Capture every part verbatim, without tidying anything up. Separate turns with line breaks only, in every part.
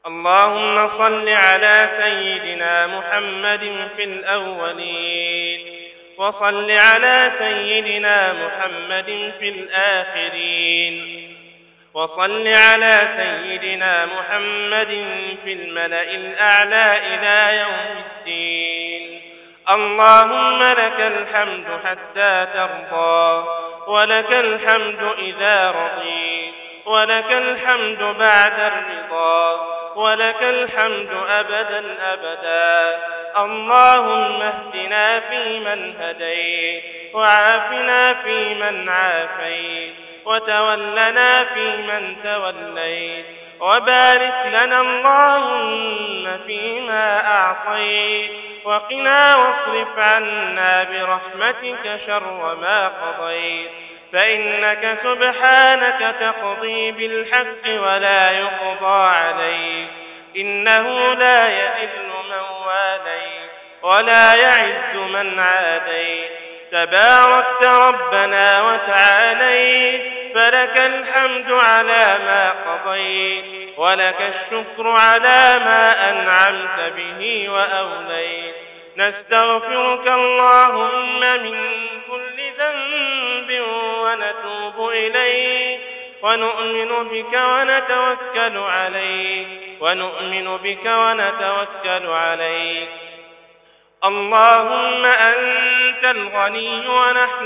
اللهم صل على سيدنا محمد في الأولين، وصل على سيدنا محمد في الآخرين، وصل على سيدنا محمد في الملأ الأعلى إلى يوم الدين. اللهم لك الحمد حتى ترضى، ولك الحمد إذا رضيت، ولك الحمد بعد الرضا، ولك الحمد أبدا أبدا. اللهم اهدنا فيمن هديت، وعافنا فيمن عافيت، وتولنا فيمن توليت، وبارك لنا اللهم فيما أعطيت، وقنا واصرف عنا برحمتك شر ما قضيت، فإنك سبحانك تقضي بالحق ولا يقضى عليك، إنه لا يذل من واليت ولا يعز من عاديت، تباركت ربنا وتعاليت، فلك الحمد على ما قضيت، ولك الشكر على ما أنعمت به وأوليت. نستغفرك اللهم من كل ذنب ونتوب إليك، ونؤمن بك ونتوكل عليك، ونؤمن بك ونتوكل عليك. اللهم أنت الغني ونحن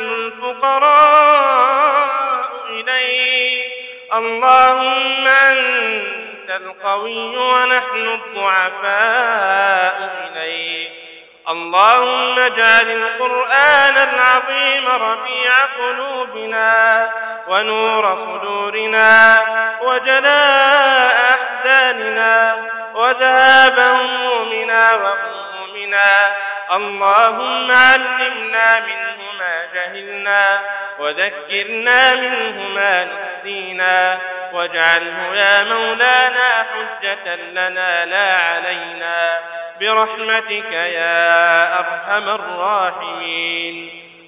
الفقراء إليك، اللهم أنت القوي ونحن الضعفاء إليك. اللهم اجعل القرآن العظيم ربيع قلوبنا ونور صدورنا وجلاء أحزاننا وذهاب همومنا وغمومنا. اللهم علمنا منه ما جهلنا، وذكرنا منه ما نسينا، واجعله يا مولانا حجة لنا لا علينا، برحمتك يا أرحم الراحمين.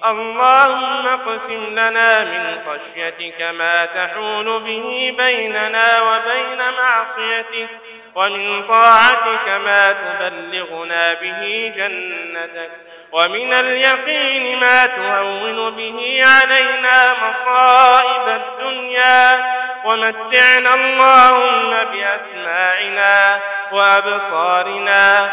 اللهم اقسم لنا من خشيتك ما تحول به بيننا وبين معصيتك، ومن طاعتك ما تبلغنا به جنتك، ومن اليقين ما تهون به علينا مصائب الدنيا، ومتعنا اللهم بأسماعنا وأبصارنا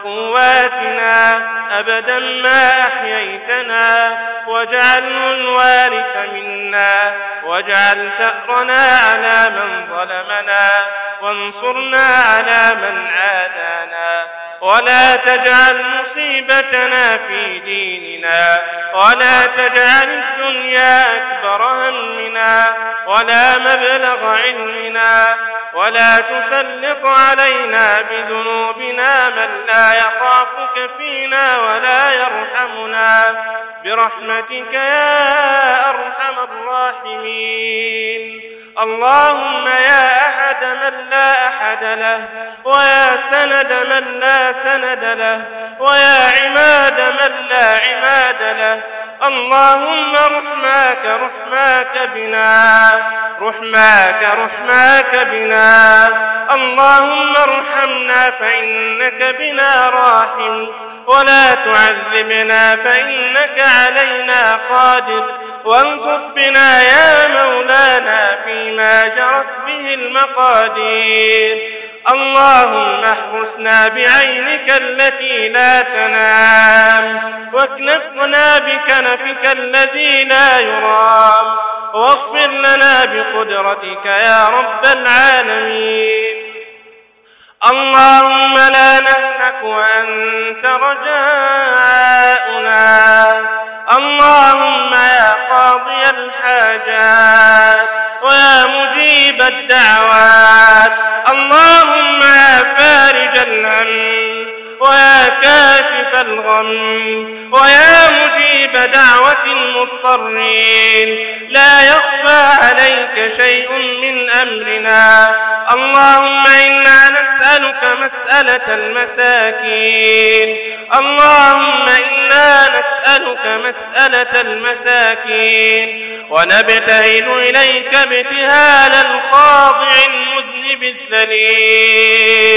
وقواتنا أبدا ما أحييتنا، واجعله الوارث منا، واجعل ثأرنا على من ظلمنا، وانصرنا على من عادانا، ولا تجعل مصيبتنا في ديننا، ولا تجعل الدنيا أكبر همنا ولا مبلغ علمنا، ولا تسلط علينا بذنوبنا من لا يخافك فينا ولا يرحمنا، برحمتك يا أرحم الراحمين. اللهم يا أحد من لا أحد له، ويا سند من لا سند له، ويا عماد من لا عماد له، اللهم رحماك رحماك بنا، رحماك رحماك بنا. اللهم ارحمنا فإنك بنا راحم، ولا تعذبنا فإنك علينا قادر، وانصر بنا يا مولانا فيما جرت به المقادير. اللهم احرسنا بعينك التي لا تنام، واكنفنا بكنفك الذي لا يرام، واغفر لنا بقدرتك يا رب العالمين. اللهم لا نهلك وأنت رجاؤنا، اللهم يا قاضي الحاجات ويا مجيب الدعوات، اللهم يا فارج الهم ويا كاشف الغم ويا مجيب دعوة المضطرين، لا يخفى عليك شيء من أمرنا. اللهم إنا نسألك مسألة المساكين، اللهم إنا نسألك مسألة المساكين، ونبتهل إليك ابتهال الخاضع المذنب الذليل.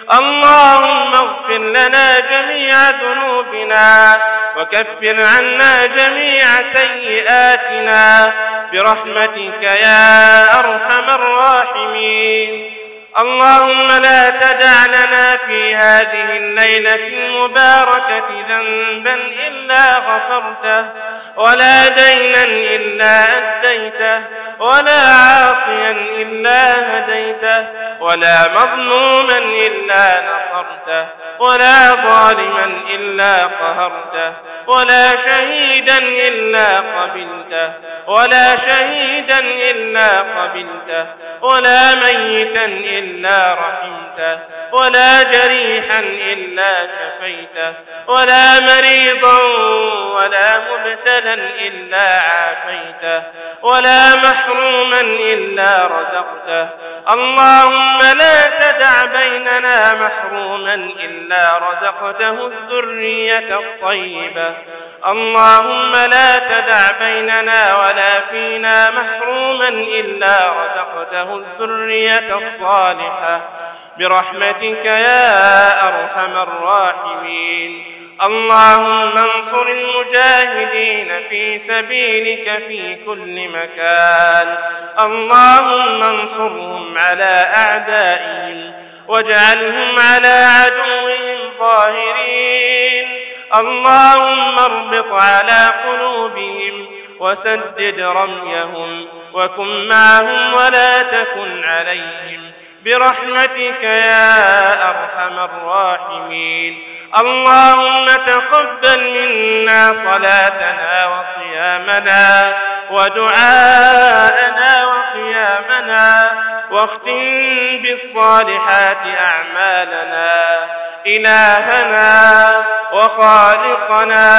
اللهم اغفر لنا جميع ذنوبنا وكفر عنا جميع سيئاتنا برحمتك يا أرحم الراحمين. اللهم لا تدع لنا في هذه الليلة المباركة ذنبا إلا غفرته، ولا دينا إلا أديته، ولا عاصيا إلا هديته، ولا مظلوما إلا نصرته، ولا ظالما إلا قهرته، ولا شهيدا إلا قبلته، ولا شهيدا إلا قبلته، ولا ميتا إلا رحمته، ولا جريحا إلا شفيته، ولا مريضا ولا مبتلا إلا عافيته، ولا محروما إلا رزقته. اللهم لا تدع بيننا محروما إلا رزقته الذرية الطيبة. اللهم لا تدع بيننا ولا فينا محروما إلا رزقته الذرية الصالحة برحمتك يا أرحم الراحمين. اللهم انصر المجاهدين في سبيلك في كل مكان. اللهم انصرهم على أعدائهم واجعلهم على عدوهم ظاهرين. اللهم اربط على قلوبهم وسدد رميهم وكن معهم ولا تكن عليهم برحمتك يا أرحم الراحمين. اللهم تقبل منا صلاتنا وصيامنا ودعاءنا وقيامنا واختم بالصالحات أعمالنا. إلهنا وخالقنا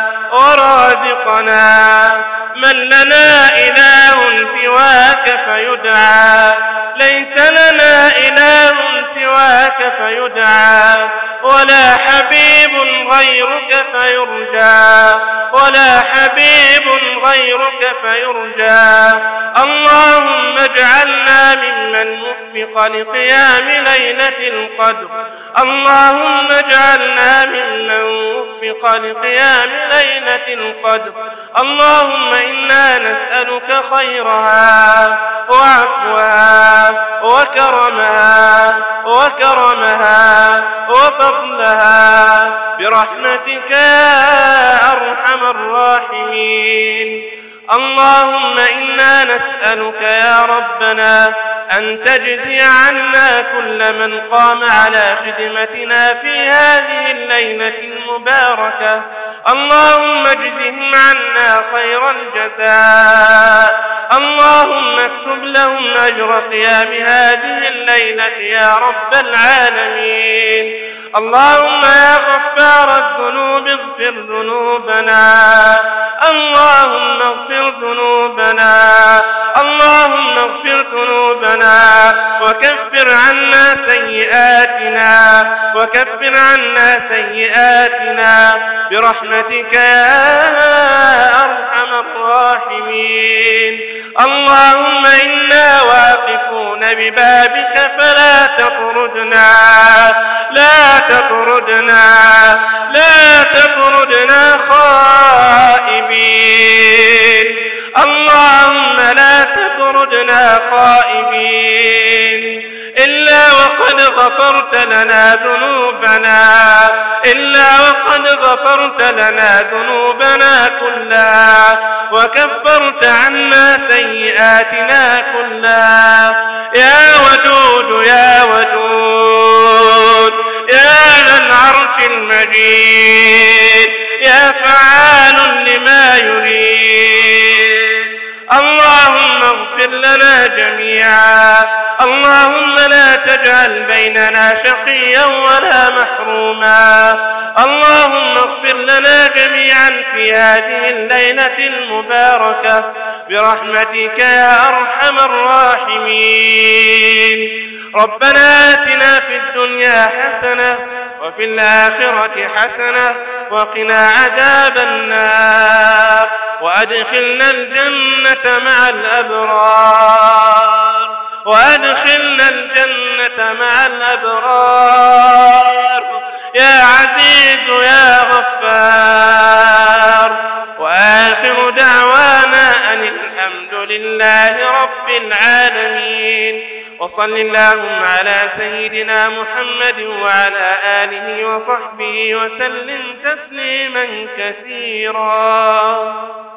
ورازقنا، من لنا إله سواك فيدعى، ليس لنا إله سواك فيدعى، ولا حبيب غيرك فيرجى، ولا حبيب غيرك فيرجى. اللهم اجعلنا ممن وفق لقيام ليلة القدر. اللهم اجعلنا ممن وفق لقيام ليلة القدر. اللهم إنا نسألك خيرها وعفوها وكرمها وكرمها وفضلها برحمتك يا أرحم الراحمين. اللهم إنا نسألك يا ربنا أن تجزي عنا كل من قام على خدمتنا في هذه الليلة المباركة. اللهم اجزهم عنا خير الجزاء. اللهم اكتب لهم أجر قيام هذه الليلة يا رب العالمين. اللهم يا غفار الذنوب اغفر ذنوبنا. اللهم اغفر ذنوبنا. اللهم اغفر ذنوبنا وكفر عنا سيئاتنا وكفر عنا سيئاتنا برحمتك يا أرحم الراحمين. اللهم إنا واقفون ببابك فلا تطردنا لا تطردنا لا تطردنا خائبين. اللهم لا تطردنا خائبين إلا وقد غفرت لنا ذنوبنا إلا وقد غفرت لنا ذنوبنا كلها وكفرت عنا سيئاتنا كلها. يا ودود يا ودود يا ذا العرش المجيد يا فعال لما يريد. اللهم اغفر لنا جميعا. اللهم لا تجعل بيننا شقيا ولا محروما. اللهم اغفر لنا جميعا في هذه الليلة المباركة برحمتك يا أرحم الراحمين. ربنا آتنا في الدنيا حسنة وفي الآخرة حسنة وقنا عذاب النار وأدخلنا الجنة مع الأبرار وأدخلنا الجنة الجنة مع الأبرار يا عزيز يا غفار. وآخر دعوانا أن الحمد لله رب العالمين. وصل اللهم على سيدنا محمد وعلى آله وصحبه وسلم تسليما كثيرا.